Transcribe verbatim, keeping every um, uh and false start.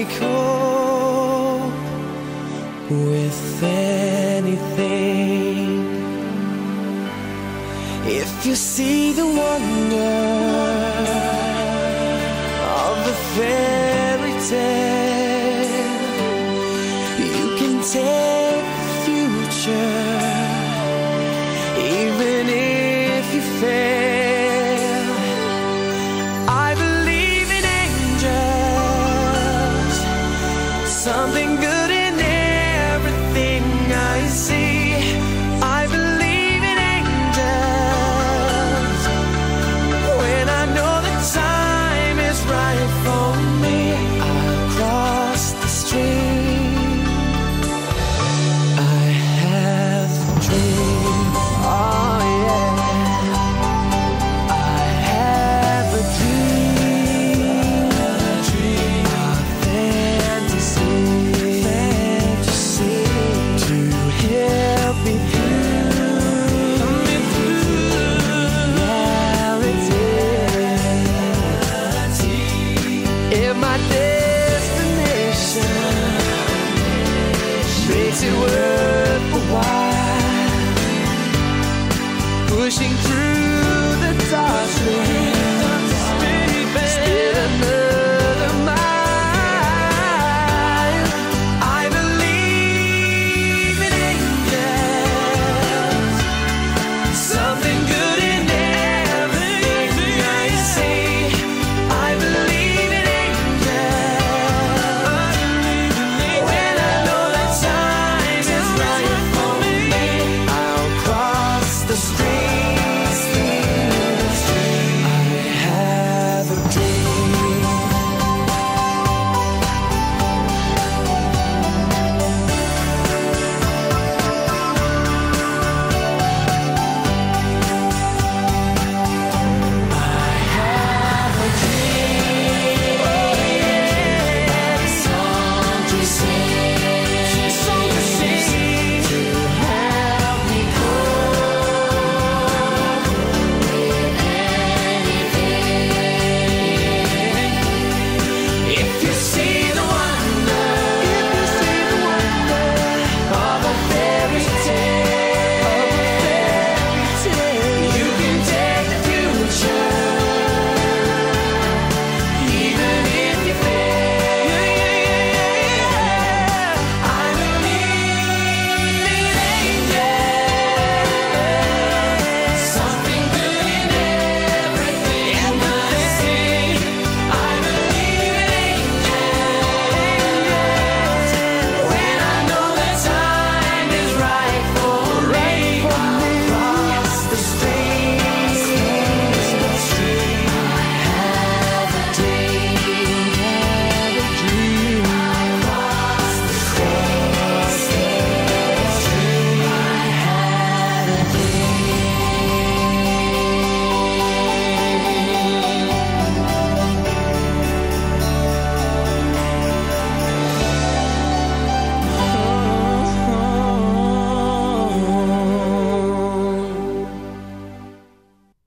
cope with anything. If you see the wonder of the fairy tale, you can take the future, even if you fail. I believe in angels, something good in everything I see. I believe in angels when I know the time is right for me. I'll cross the stream. I have a dream. Oh yeah. I have a dream. A dream. A fantasy. Fantasy. To help me through. Me through. Reality. If my destination makes it worth a while, pushing through